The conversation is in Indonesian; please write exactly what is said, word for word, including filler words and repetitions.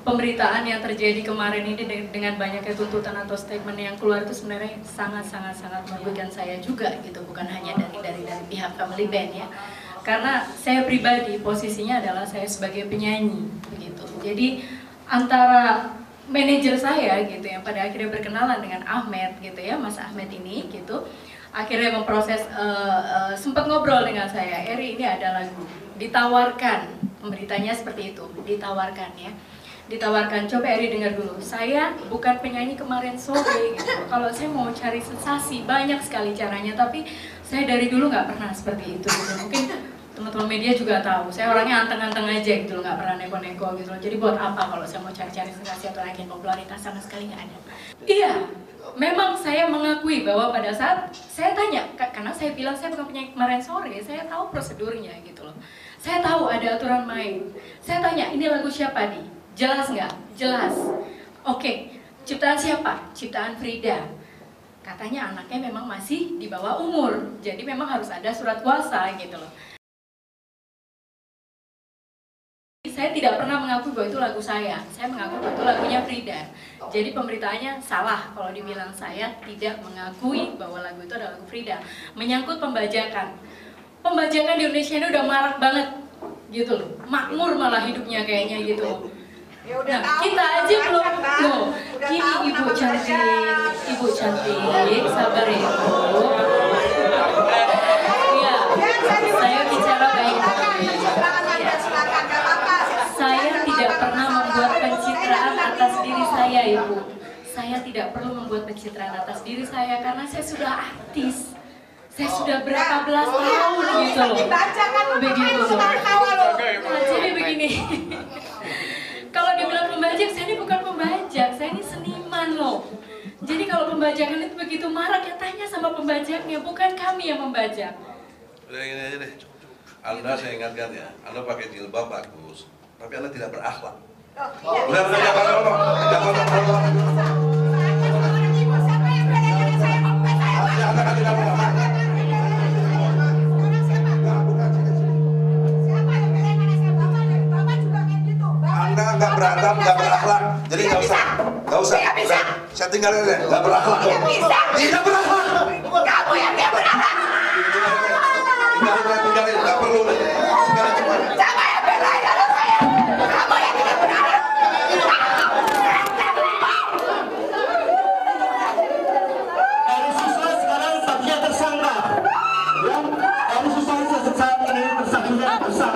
pemberitaan yang terjadi kemarin ini dengan banyaknya tuntutan atau statement yang keluar itu sebenarnya sangat-sangat-sangat merugikan saya juga gitu, bukan hanya dari dari dari pihak Family Band ya. Karena saya pribadi posisinya adalah saya sebagai penyanyi begitu. Jadi antara manajer saya gitu yang pada akhirnya berkenalan dengan Ahmed gitu ya, Mas Ahmed ini gitu, akhirnya memproses uh, uh, sempat ngobrol dengan saya, Eri ini ada lagu, ditawarkan, pemberitanya seperti itu, ditawarkan ya. Ditawarkan, coba Eri dengar dulu, saya bukan penyanyi kemarin sore gitu. Kalau saya mau cari sensasi, banyak sekali caranya, tapi saya dari dulu nggak pernah seperti itu gitu. Mungkin teman-teman media juga tahu, saya orangnya anteng-anteng aja gitu, nggak pernah neko-neko gitu. Jadi buat apa kalau saya mau cari-cari sensasi atau naikin popularitas, sama sekali nggak ada. Iya, memang saya mengakui bahwa pada saat saya tanya, karena saya bilang saya bukan penyanyi kemarin sore, saya tahu prosedurnya gitu loh. Saya tahu ada aturan main. Saya tanya, ini lagu siapa nih? Jelas nggak? Jelas. Oke, ciptaan siapa? Ciptaan Frida. Katanya anaknya memang masih di bawah umur, jadi memang harus ada surat kuasa gitu loh. Saya tidak pernah mengakui bahwa itu lagu saya. Saya mengaku bahwa itu lagunya Frida. Jadi pemberitaannya salah kalau dibilang saya tidak mengakui bahwa lagu itu adalah lagu Frida. Menyangkut pembajakan. Pembajakan di Indonesia ini udah marak banget gitu loh. Makmur malah hidupnya kayaknya gitu loh. Ya udah nah, tahu, kita aja belum, loh, gini ibu cantik, ibu cantik, sabar ya ibu. Iya, saya bicara baik-baik. Saya tidak pernah membuat pencitraan atas diri saya ibu. Saya tidak perlu membuat pencitraan atas diri saya karena saya sudah artis. Saya sudah berapa belas tahun gitu loh. Begitu loh. Nah, jadi begini. Kalau dibilang pembajak, saya ini bukan pembajak, saya ini seniman loh. Jadi kalau pembajakan itu begitu marak, ya tanya sama pembajaknya, bukan kami yang membajak. Udah gini aja deh, Anda saya ingatkan ya, Anda pakai jilbab bagus, tapi Anda tidak berakhlak. Udah, udah, jangan ngomong, jangan ngomong. Anda kan tidak berakhlak. Anda nggak beradab, nggak berakhlak, jadi nggak usah, nggak usah. Udah, saya tinggalin deh, nggak berakhlak. Tidak berakhlak. Kamu yang tidak berakhlak. Tinggalin, tinggalin, nggak perlu. Tinggalin cuma. Siapa yang belain anak saya? Kamu yang tidak berakhlak. Dari siswa sekarang saksinya tersangka. Yang dari siswa saat ini tersangka tersangka.